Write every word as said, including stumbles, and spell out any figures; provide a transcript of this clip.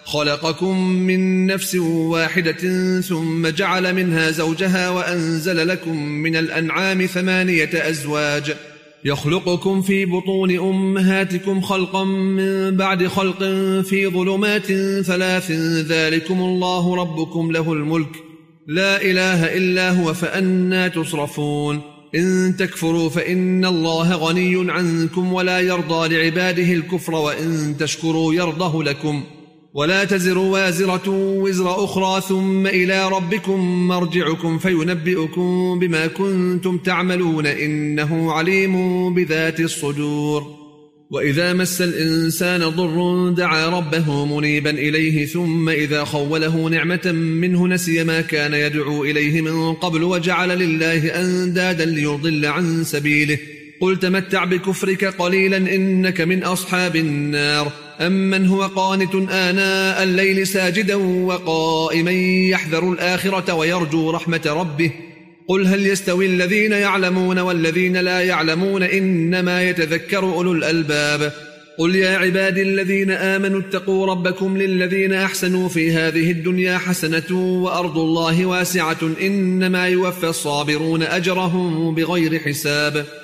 خلقكم من نفس واحدة ثم جعل منها زوجها وأنزل لكم من الأنعام ثمانية أزواج يخلقكم في بطون أمهاتكم خلقا من بعد خلق في ظلمات ثلاث ذلكم الله ربكم له الملك لا إله إلا هو فأنى تصرفون إن تكفروا فإن الله غني عنكم ولا يرضى لعباده الكفر وإن تشكروا يرضه لكم ولا تزر وازرة وزر أخرى ثم إلى ربكم مرجعكم فينبئكم بما كنتم تعملون إنه عليم بذات الصدور وإذا مس الإنسان ضر دعا ربه منيبا إليه ثم إذا خوله نعمة منه نسي ما كان يدعو إليه من قبل وجعل لله أندادا ليضل عن سبيله قل تمتع بكفرك قليلا إنك من أصحاب النار أمن هو قانت آناء الليل ساجدا وقائما يحذر الآخرة ويرجو رحمة ربه قل هل يستوي الذين يعلمون والذين لا يعلمون إنما يتذكر أولو الألباب قل يا عبادي الذين آمنوا اتقوا ربكم للذين أحسنوا في هذه الدنيا حسنة وأرض الله واسعة إنما يوفى الصابرون أجرهم بغير حساب